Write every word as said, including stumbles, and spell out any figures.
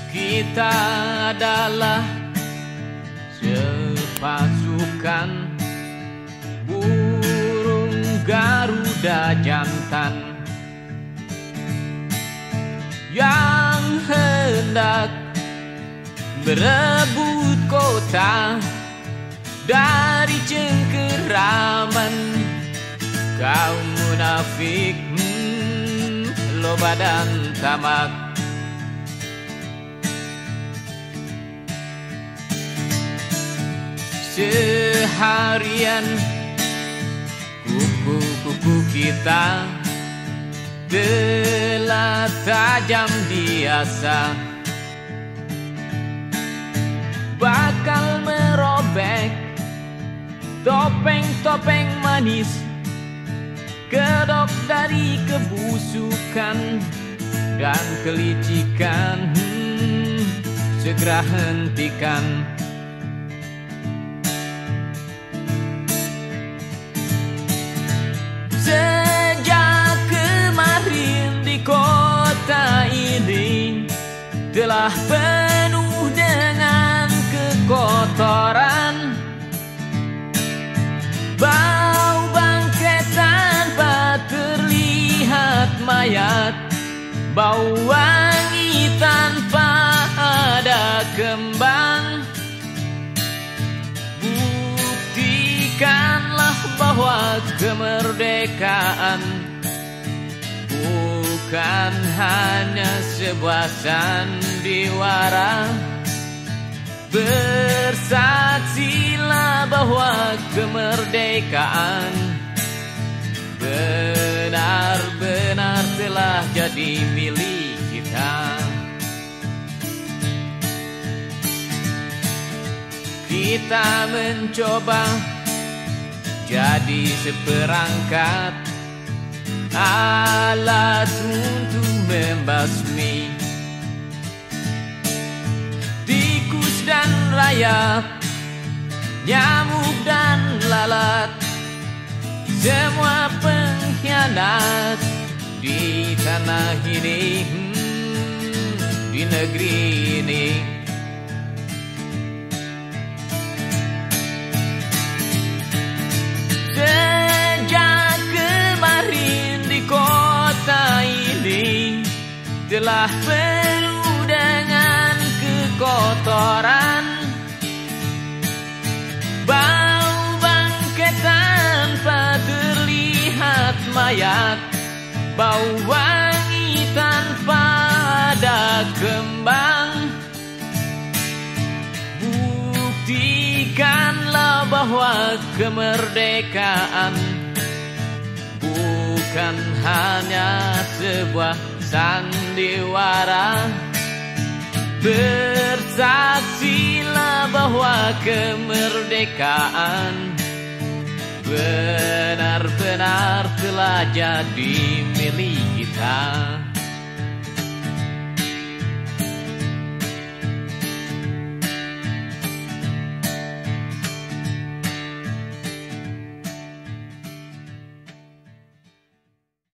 Kita adalah sepasukan burung Garuda jantan yang hendak berebut kota dari cengkeraman kaum munafik, hmm, loba dan tamak. Seharian kuku-kuku kita telah tajam biasa, bakal merobek topeng-topeng manis, kedok dari kebusukan dan kelicikan, hmm, segera hentikan. Sejak kemarin di kota ini telah penuh dengan kekotoran, bau bangkai tanpa terlihat mayat, bau wangi tanpa ada kembang. Buktikanlah bahwa kemerdekaan bukan hanya sebuah sandiwara. Bersaksilah bahwa kemerdekaan benar-benar telah jadi milik kita. Kita mencoba jadi seperangkat alat untuk membasmi tikus dan rayap, nyamuk dan lalat, semua pengkhianat di tanah ini, hmm, di negeri ini. Sejak kemarin di kota ini telah penuh dengan kekotoran, bau bangkai tanpa terlihat mayat, bau wangi tanpa ada kembang. Buktikanlah bahwa kemerdekaan bukan hanya sebuah sandiwara. Bersaksilah bahwa kemerdekaan benar-benar telah jadi milik kita.